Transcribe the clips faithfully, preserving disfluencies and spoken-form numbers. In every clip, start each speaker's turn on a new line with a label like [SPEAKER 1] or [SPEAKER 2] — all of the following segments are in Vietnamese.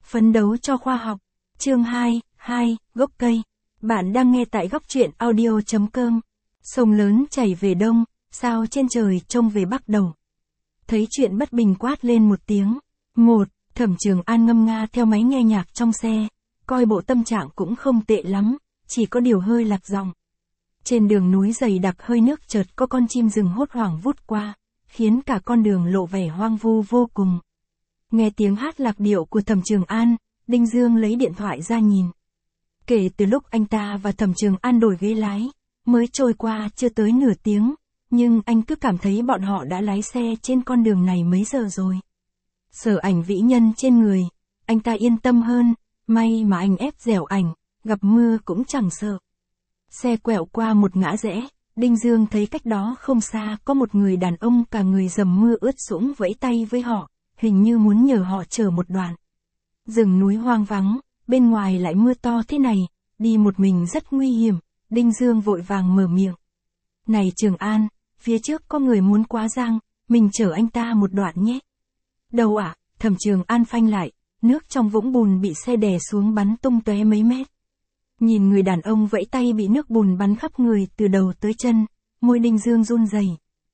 [SPEAKER 1] Phấn đấu cho khoa học. Chương hai, hai, gốc cây. Bạn đang nghe tại góc truyện audio chấm com. Sông lớn chảy về đông, sao trên trời trông về bắc đầu. Thấy chuyện bất bình quát lên một tiếng. Một, Thẩm Trường An ngâm nga theo máy nghe nhạc trong xe, coi bộ tâm trạng cũng không tệ lắm, chỉ có điều hơi lạc giọng. Trên đường núi dày đặc hơi nước chợt có con chim rừng hốt hoảng vút qua, khiến cả con đường lộ vẻ hoang vu vô cùng. Nghe tiếng hát lạc điệu của Thẩm Trường An, Đinh Dương lấy điện thoại ra nhìn. Kể từ lúc anh ta và Thẩm Trường An đổi ghế lái, mới trôi qua chưa tới nửa tiếng, nhưng anh cứ cảm thấy bọn họ đã lái xe trên con đường này mấy giờ rồi. Sở ảnh vĩ nhân trên người, anh ta yên tâm hơn, may mà anh ép dẻo ảnh, gặp mưa cũng chẳng sợ. Xe quẹo qua một ngã rẽ, Đinh Dương thấy cách đó không xa có một người đàn ông cả người dầm mưa ướt sũng vẫy tay với họ, hình như muốn nhờ họ chở một đoạn. Rừng núi hoang vắng, bên ngoài lại mưa to thế này, đi một mình rất nguy hiểm, Đinh Dương vội vàng mở miệng. Này Trường An, phía trước có người muốn quá giang, mình chở anh ta một đoạn nhé. Đâu ạ, à, Thẩm Trường An phanh lại, nước trong vũng bùn bị xe đè xuống bắn tung tóe mấy mét. Nhìn người đàn ông vẫy tay bị nước bùn bắn khắp người từ đầu tới chân, môi Đinh Dương run rẩy.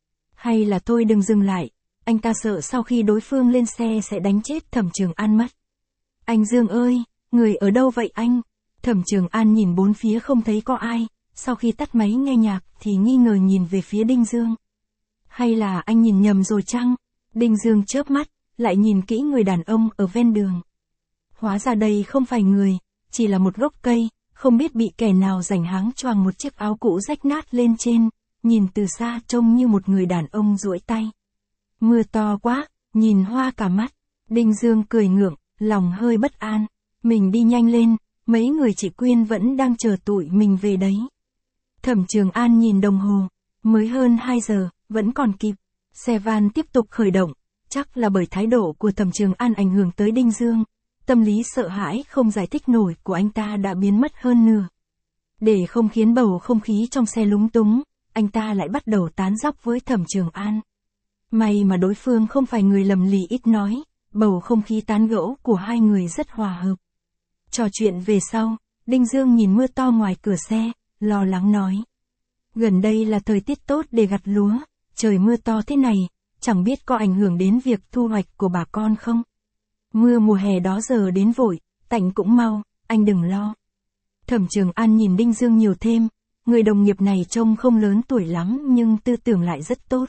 [SPEAKER 1] Hay là thôi đừng dừng lại, anh ta sợ sau khi đối phương lên xe sẽ đánh chết Thẩm Trường An mất. Anh Dương ơi, người ở đâu vậy anh? Thẩm Trường An nhìn bốn phía không thấy có ai, sau khi tắt máy nghe nhạc thì nghi ngờ nhìn về phía Đinh Dương. Hay là anh nhìn nhầm rồi chăng? Đinh Dương chớp mắt, lại nhìn kỹ người đàn ông ở ven đường. Hóa ra đây không phải người, chỉ là một gốc cây, không biết bị kẻ nào rảnh háng choàng một chiếc áo cũ rách nát lên trên, nhìn từ xa trông như một người đàn ông duỗi tay. Mưa to quá, nhìn hoa cả mắt. Đinh Dương cười ngượng, lòng hơi bất an. Mình đi nhanh lên, mấy người chị Quyên vẫn đang chờ tụi mình về đấy. Thẩm Trường An nhìn đồng hồ, mới hơn hai giờ, vẫn còn kịp. Xe van tiếp tục khởi động, chắc là bởi thái độ của Thẩm Trường An ảnh hưởng tới Đinh Dương. Tâm lý sợ hãi không giải thích nổi của anh ta đã biến mất hơn nửa. Để không khiến bầu không khí trong xe lúng túng, anh ta lại bắt đầu tán dóc với Thẩm Trường An. May mà đối phương không phải người lầm lì ít nói, bầu không khí tán gẫu của hai người rất hòa hợp. Trò chuyện về sau, Đinh Dương nhìn mưa to ngoài cửa xe, lo lắng nói. Gần đây là thời tiết tốt để gặt lúa, trời mưa to thế này, chẳng biết có ảnh hưởng đến việc thu hoạch của bà con không? Mưa mùa hè đó giờ đến vội, tạnh cũng mau, anh đừng lo. Thẩm Trường An nhìn Đinh Dương nhiều thêm, người đồng nghiệp này trông không lớn tuổi lắm nhưng tư tưởng lại rất tốt.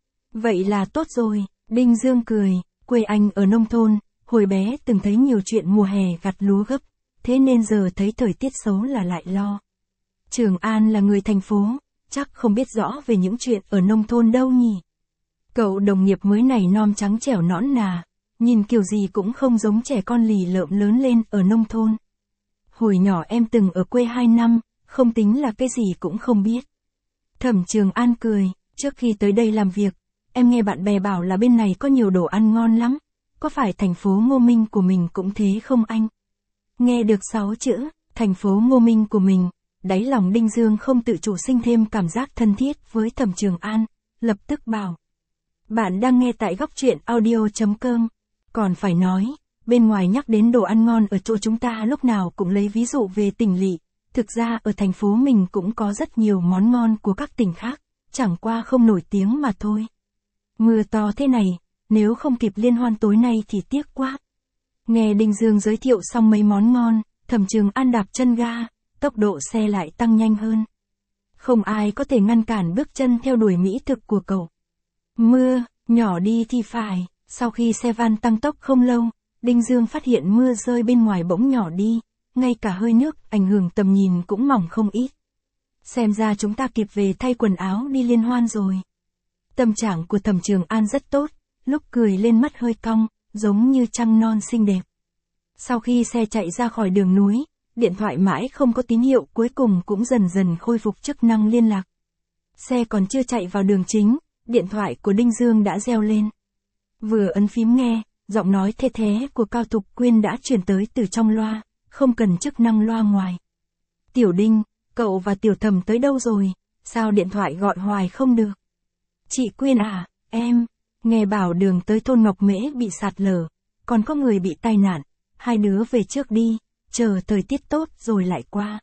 [SPEAKER 1] Vậy là tốt rồi, Đinh Dương cười, quê anh ở nông thôn, hồi bé từng thấy nhiều chuyện mùa hè gặt lúa gấp, thế nên giờ thấy thời tiết xấu là lại lo. Trường An là người thành phố, chắc không biết rõ về những chuyện ở nông thôn đâu nhỉ. Cậu đồng nghiệp mới này non trắng trẻo nõn nà, nhìn kiểu gì cũng không giống trẻ con lì lợm lớn lên ở nông thôn. Hồi nhỏ em từng ở quê hai năm, không tính là cái gì cũng không biết. Thẩm Trường An cười, trước khi tới đây làm việc, em nghe bạn bè bảo là bên này có nhiều đồ ăn ngon lắm, có phải thành phố Ngô Minh của mình cũng thế không anh? Nghe được sáu chữ, thành phố Ngô Minh của mình, đáy lòng Đinh Dương không tự chủ sinh thêm cảm giác thân thiết với Thẩm Trường An, lập tức bảo. Bạn đang nghe tại góc truyện audio chấm com. Còn phải nói, bên ngoài nhắc đến đồ ăn ngon ở chỗ chúng ta lúc nào cũng lấy ví dụ về tỉnh lỵ, thực ra ở thành phố mình cũng có rất nhiều món ngon của các tỉnh khác, chẳng qua không nổi tiếng mà thôi. Mưa to thế này, nếu không kịp liên hoan tối nay thì tiếc quá. Nghe Đinh Dương giới thiệu xong mấy món ngon, Thẩm Trường An đạp chân ga, tốc độ xe lại tăng nhanh hơn. Không ai có thể ngăn cản bước chân theo đuổi mỹ thực của cậu. Mưa, nhỏ đi thì phải, sau khi xe van tăng tốc không lâu, Đinh Dương phát hiện mưa rơi bên ngoài bỗng nhỏ đi, ngay cả hơi nước ảnh hưởng tầm nhìn cũng mỏng không ít. Xem ra chúng ta kịp về thay quần áo đi liên hoan rồi. Tâm trạng của Thẩm Trường An rất tốt, lúc cười lên mắt hơi cong, giống như trăng non xinh đẹp. Sau khi xe chạy ra khỏi đường núi, điện thoại mãi không có tín hiệu cuối cùng cũng dần dần khôi phục chức năng liên lạc. Xe còn chưa chạy vào đường chính, điện thoại của Đinh Dương đã reo lên. Vừa ấn phím nghe, giọng nói the thé của Cao Thục Quyên đã truyền tới từ trong loa, không cần chức năng loa ngoài. Tiểu Đinh, cậu và Tiểu Thẩm tới đâu rồi, sao điện thoại gọi hoài không được? Chị Quyên à, em, nghe bảo đường tới thôn Ngọc Mễ bị sạt lở, còn có người bị tai nạn, hai đứa về trước đi, chờ thời tiết tốt rồi lại qua.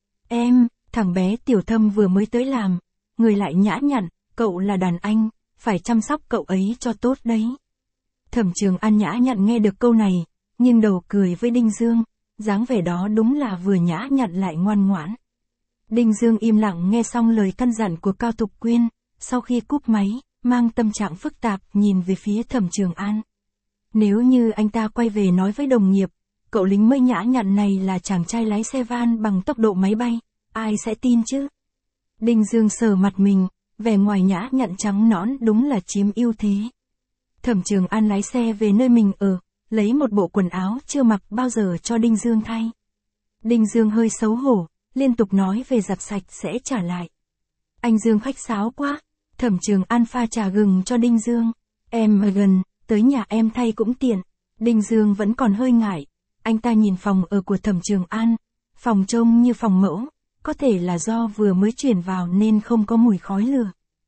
[SPEAKER 1] Em, thằng bé Tiểu Thâm vừa mới tới làm, người lại nhã nhặn, cậu là đàn anh, phải chăm sóc cậu ấy cho tốt đấy. Thẩm Trường An nhã nhặn nghe được câu này, nhưng đầu cười với Đinh Dương, dáng vẻ đó đúng là vừa nhã nhặn lại ngoan ngoãn. Đinh Dương im lặng nghe xong lời căn dặn của Cao Thục Quyên, sau khi cúp máy, mang tâm trạng phức tạp nhìn về phía Thẩm Trường An. Nếu như anh ta quay về nói với đồng nghiệp, cậu lính mới nhã nhặn này là chàng trai lái xe van bằng tốc độ máy bay, ai sẽ tin chứ? Đinh Dương sờ mặt mình, vẻ ngoài nhã nhặn trắng nõn đúng là chiếm ưu thế. Thẩm Trường An lái xe về nơi mình ở, lấy một bộ quần áo chưa mặc bao giờ cho Đinh Dương thay. Đinh Dương hơi xấu hổ, liên tục nói về giặt sạch sẽ trả lại. Anh Dương khách sáo quá. Thẩm Trường An pha trà gừng cho Đinh Dương. Em ở gần, tới nhà em thay cũng tiện. Đinh Dương vẫn còn hơi ngại. Anh ta nhìn phòng ở của Thẩm Trường An. Phòng trông như phòng mẫu, có thể là do vừa mới chuyển vào nên không có mùi khói lửa.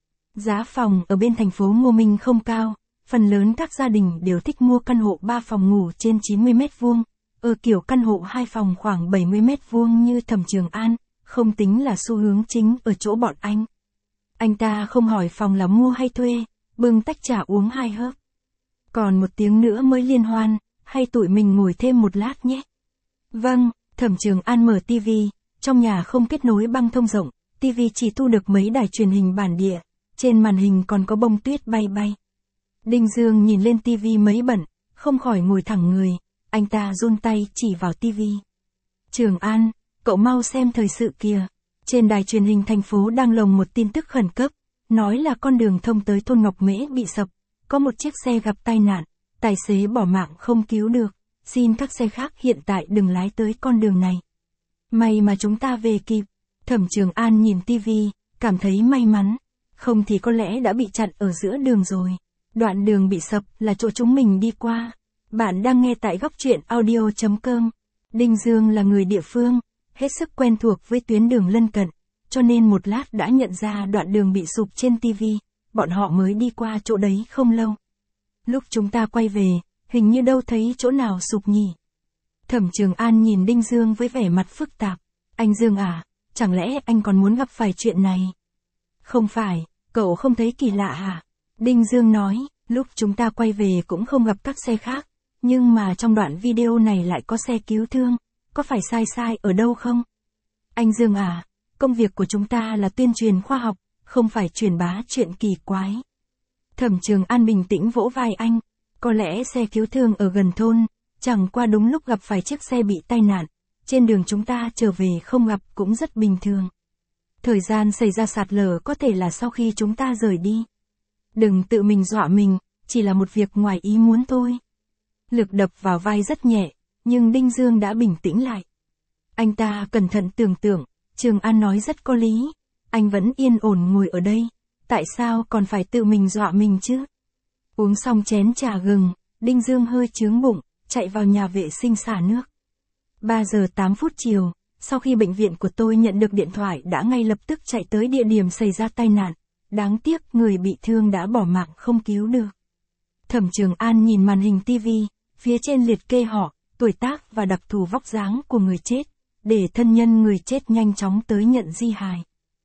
[SPEAKER 1] Giá phòng ở bên thành phố Ngô Minh không cao, phần lớn các gia đình đều thích mua căn hộ ba phòng ngủ trên chín mươi mét vuông, ở kiểu căn hộ hai phòng khoảng bảy mươi mét vuông như Thẩm Trường An, không tính là xu hướng chính ở chỗ bọn anh. Anh ta không hỏi phòng là mua hay thuê, bưng tách trà uống hai hớp. Còn một tiếng nữa mới liên hoan, hay tụi mình ngồi thêm một lát nhé? Vâng, Thẩm Trường An mở tivi, trong nhà không kết nối băng thông rộng, tivi chỉ thu được mấy đài truyền hình bản địa, trên màn hình còn có bông tuyết bay bay. Đinh Dương nhìn lên tivi mấy bận, không khỏi ngồi thẳng người, anh ta run tay chỉ vào tivi. Trường An, cậu mau xem thời sự kìa. Trên đài truyền hình thành phố đang lồng một tin tức khẩn cấp, nói là con đường thông tới thôn Ngọc Mễ bị sập, có một chiếc xe gặp tai nạn, tài xế bỏ mạng không cứu được, xin các xe khác hiện tại đừng lái tới con đường này. May mà chúng ta về kịp. Thẩm Trường An nhìn tivi, cảm thấy may mắn, không thì có lẽ đã bị chặn ở giữa đường rồi. Đoạn đường bị sập là chỗ chúng mình đi qua. Bạn đang nghe tại góc truyện audio chấm com. Đinh Dương là người địa phương, hết sức quen thuộc với tuyến đường lân cận, cho nên một lát đã nhận ra đoạn đường bị sụp trên tivi, bọn họ mới đi qua chỗ đấy không lâu. Lúc chúng ta quay về, hình như đâu thấy chỗ nào sụp nhỉ. Thẩm Trường An nhìn Đinh Dương với vẻ mặt phức tạp. Anh Dương à, chẳng lẽ anh còn muốn gặp phải chuyện này? Không phải, cậu không thấy kỳ lạ hả? Đinh Dương nói, lúc chúng ta quay về cũng không gặp các xe khác, nhưng mà trong đoạn video này lại có xe cứu thương, có phải sai sai ở đâu không? Anh Dương à, công việc của chúng ta là tuyên truyền khoa học, không phải truyền bá chuyện kỳ quái. Thẩm Trường An bình tĩnh vỗ vai anh, có lẽ xe cứu thương ở gần thôn, chẳng qua đúng lúc gặp phải chiếc xe bị tai nạn, trên đường chúng ta trở về không gặp cũng rất bình thường. Thời gian xảy ra sạt lở có thể là sau khi chúng ta rời đi. Đừng tự mình dọa mình, chỉ là một việc ngoài ý muốn thôi. Lực đập vào vai rất nhẹ, nhưng Đinh Dương đã bình tĩnh lại. Anh ta cẩn thận tưởng tượng, Trường An nói rất có lý, anh vẫn yên ổn ngồi ở đây, tại sao còn phải tự mình dọa mình chứ? Uống xong chén trà gừng, Đinh Dương hơi chướng bụng, chạy vào nhà vệ sinh xả nước. ba giờ tám phút chiều, sau khi bệnh viện của tôi nhận được điện thoại đã ngay lập tức chạy tới địa điểm xảy ra tai nạn, đáng tiếc người bị thương đã bỏ mạng không cứu được. Thẩm Trường An nhìn màn hình tivi, phía trên liệt kê họ, tuổi tác và đặc thù vóc dáng của người chết, để thân nhân người chết nhanh chóng tới nhận di hài.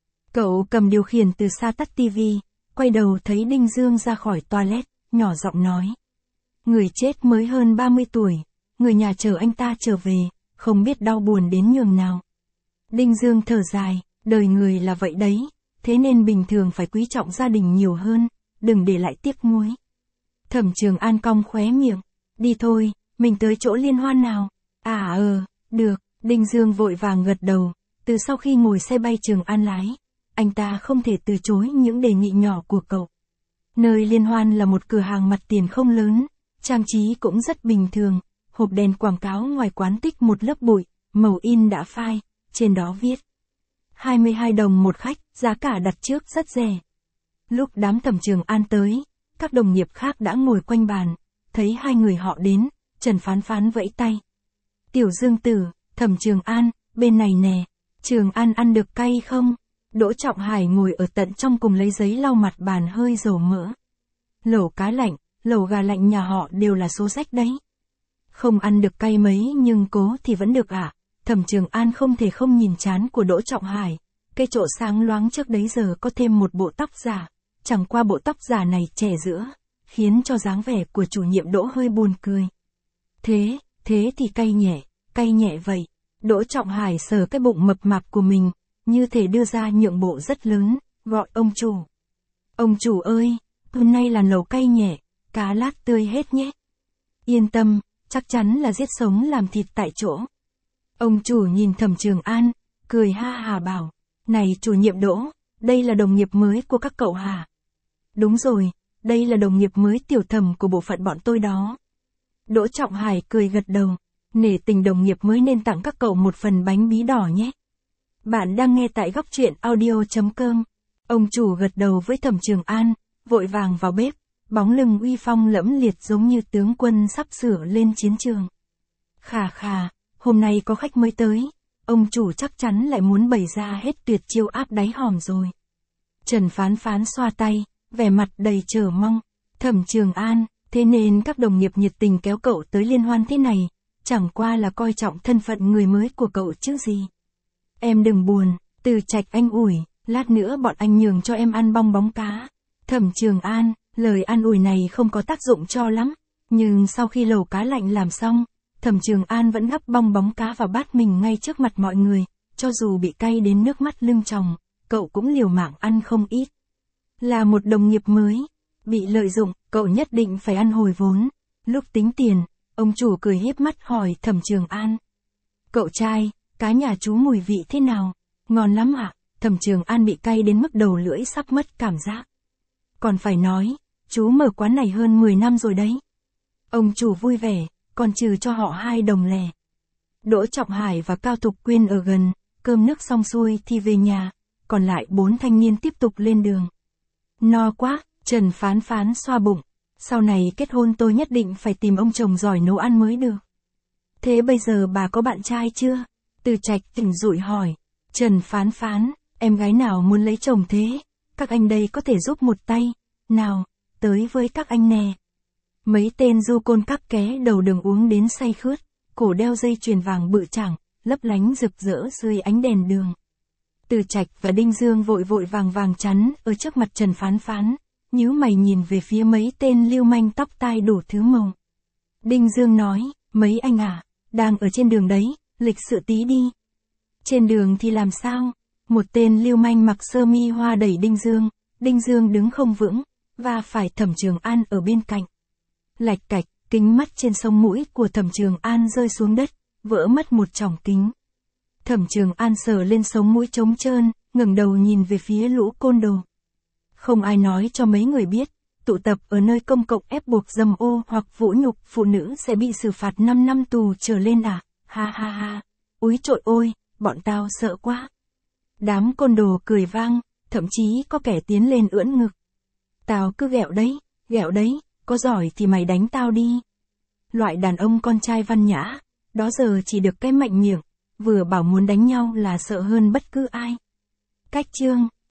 [SPEAKER 1] Cậu cầm điều khiển từ xa tắt tivi, quay đầu thấy Đinh Dương ra khỏi toilet, nhỏ giọng nói. Người chết mới hơn ba mươi tuổi, người nhà chờ anh ta trở về, không biết đau buồn đến nhường nào. Đinh Dương thở dài, đời người là vậy đấy, thế nên bình thường phải quý trọng gia đình nhiều hơn, đừng để lại tiếc nuối. Thẩm Trường An cong khóe miệng, đi thôi, mình tới chỗ liên hoan nào. À ờ, được, Đinh Dương vội vàng gật đầu, từ sau khi ngồi xe bay Trường An lái, anh ta không thể từ chối những đề nghị nhỏ của cậu. Nơi liên hoan là một cửa hàng mặt tiền không lớn, trang trí cũng rất bình thường, hộp đèn quảng cáo ngoài quán tích một lớp bụi, màu in đã phai, trên đó viết hai mươi hai đồng một khách, giá cả đặt trước rất rẻ. Lúc đám Thẩm Trường An tới, các đồng nghiệp khác đã ngồi quanh bàn, thấy hai người họ đến, Trần Phán Phán vẫy tay. Tiểu Dương Tử, Thẩm Trường An, bên này nè, Trường An ăn được cay không? Đỗ Trọng Hải ngồi ở tận trong cùng lấy giấy lau mặt bàn hơi dầu mỡ. Lẩu cá lạnh, lẩu gà lạnh nhà họ đều là số rách đấy. Không ăn được cay mấy nhưng cố thì vẫn được ạ. À? Thẩm Trường An không thể không nhìn trán của Đỗ Trọng Hải. Cái chỗ sáng loáng trước đấy giờ có thêm một bộ tóc giả. Chẳng qua bộ tóc giả này trẻ giữa, khiến cho dáng vẻ của chủ nhiệm Đỗ hơi buồn cười. Thế, thế thì cay nhẹ, cay nhẹ vậy. Đỗ Trọng Hải sờ cái bụng mập mạp của mình, như thể đưa ra nhượng bộ rất lớn, gọi ông chủ. Ông chủ ơi, hôm nay là nấu cay nhẹ, cá lát tươi hết nhé. Yên tâm, chắc chắn là giết sống làm thịt tại chỗ. Ông chủ nhìn Thẩm Trường An, cười ha hà bảo, này chủ nhiệm Đỗ, đây là đồng nghiệp mới của các cậu hả? Đúng rồi, đây là đồng nghiệp mới tiểu thẩm của bộ phận bọn tôi đó. Đỗ Trọng Hải cười gật đầu, nể tình đồng nghiệp mới nên tặng các cậu một phần bánh bí đỏ nhé. Bạn đang nghe tại góc truyện audio.com. Ông chủ gật đầu với Thẩm Trường An, vội vàng vào bếp, bóng lưng uy phong lẫm liệt giống như tướng quân sắp sửa lên chiến trường. Khà khà, hôm nay có khách mới tới, ông chủ chắc chắn lại muốn bày ra hết tuyệt chiêu áp đáy hòm rồi. Trần Phán Phán xoa tay, vẻ mặt đầy chờ mong. Thẩm Trường An, thế nên các đồng nghiệp nhiệt tình kéo cậu tới liên hoan thế này, chẳng qua là coi trọng thân phận người mới của cậu chứ gì. Em đừng buồn, Từ Trạch anh ủi, lát nữa bọn anh nhường cho em ăn bong bóng cá. Thẩm Trường An, lời an ủi này không có tác dụng cho lắm, nhưng sau khi lẩu cá lạnh làm xong, Thẩm Trường An vẫn gắp bong bóng cá vào bát mình ngay trước mặt mọi người, cho dù bị cay đến nước mắt lưng tròng, cậu cũng liều mạng ăn không ít. Là một đồng nghiệp mới, bị lợi dụng, cậu nhất định phải ăn hồi vốn. Lúc tính tiền, ông chủ cười hiếp mắt hỏi Thẩm Trường An. Cậu trai, cá nhà chú mùi vị thế nào? Ngon lắm ạ. À? Thẩm Trường An bị cay đến mức đầu lưỡi sắp mất cảm giác. Còn phải nói, chú mở quán này hơn mười năm rồi đấy. Ông chủ vui vẻ, còn trừ cho họ hai đồng lẻ. Đỗ Trọng Hải và Cao Thục Quyên ở gần, cơm nước xong xuôi thì về nhà, còn lại bốn thanh niên tiếp tục lên đường. No quá, Trần Phán Phán xoa bụng, sau này kết hôn tôi nhất định phải tìm ông chồng giỏi nấu ăn mới được. Thế bây giờ bà có bạn trai chưa? Từ Trạch tỉnh rủi hỏi. Trần Phán Phán, em gái nào muốn lấy chồng thế? Các anh đây có thể giúp một tay. Nào, tới với các anh nè. Mấy tên du côn các ké đầu đường uống đến say khướt, cổ đeo dây chuyền vàng bự chảng, lấp lánh rực rỡ dưới ánh đèn đường. Từ Trạch và Đinh Dương vội vội vàng vàng chắn ở trước mặt Trần Phán Phán, nhíu mày nhìn về phía mấy tên lưu manh tóc tai đủ thứ màu. Đinh Dương nói, mấy anh à, đang ở trên đường đấy, lịch sự tí đi. Trên đường thì làm sao? Một tên lưu manh mặc sơ mi hoa đẩy Đinh Dương, Đinh Dương đứng không vững, và phải Thẩm Trường An ở bên cạnh. Lạch cạch, kính mắt trên sống mũi của Thẩm Trường An rơi xuống đất, vỡ mất một tròng kính. Thẩm Trường An sờ lên sống mũi trống trơn, ngẩng đầu nhìn về phía lũ côn đồ. Không ai nói cho mấy người biết, tụ tập ở nơi công cộng ép buộc dâm ô hoặc vũ nhục phụ nữ sẽ bị xử phạt năm năm tù trở lên à? Ha ha ha, úi trội ôi, bọn tao sợ quá. Đám côn đồ cười vang, thậm chí có kẻ tiến lên ưỡn ngực. Tao cứ ghẹo đấy, ghẹo đấy, có giỏi thì mày đánh tao đi. Loại đàn ông con trai văn nhã, đó giờ chỉ được cái mạnh miệng, vừa bảo muốn đánh nhau là sợ hơn bất cứ ai. Cách chương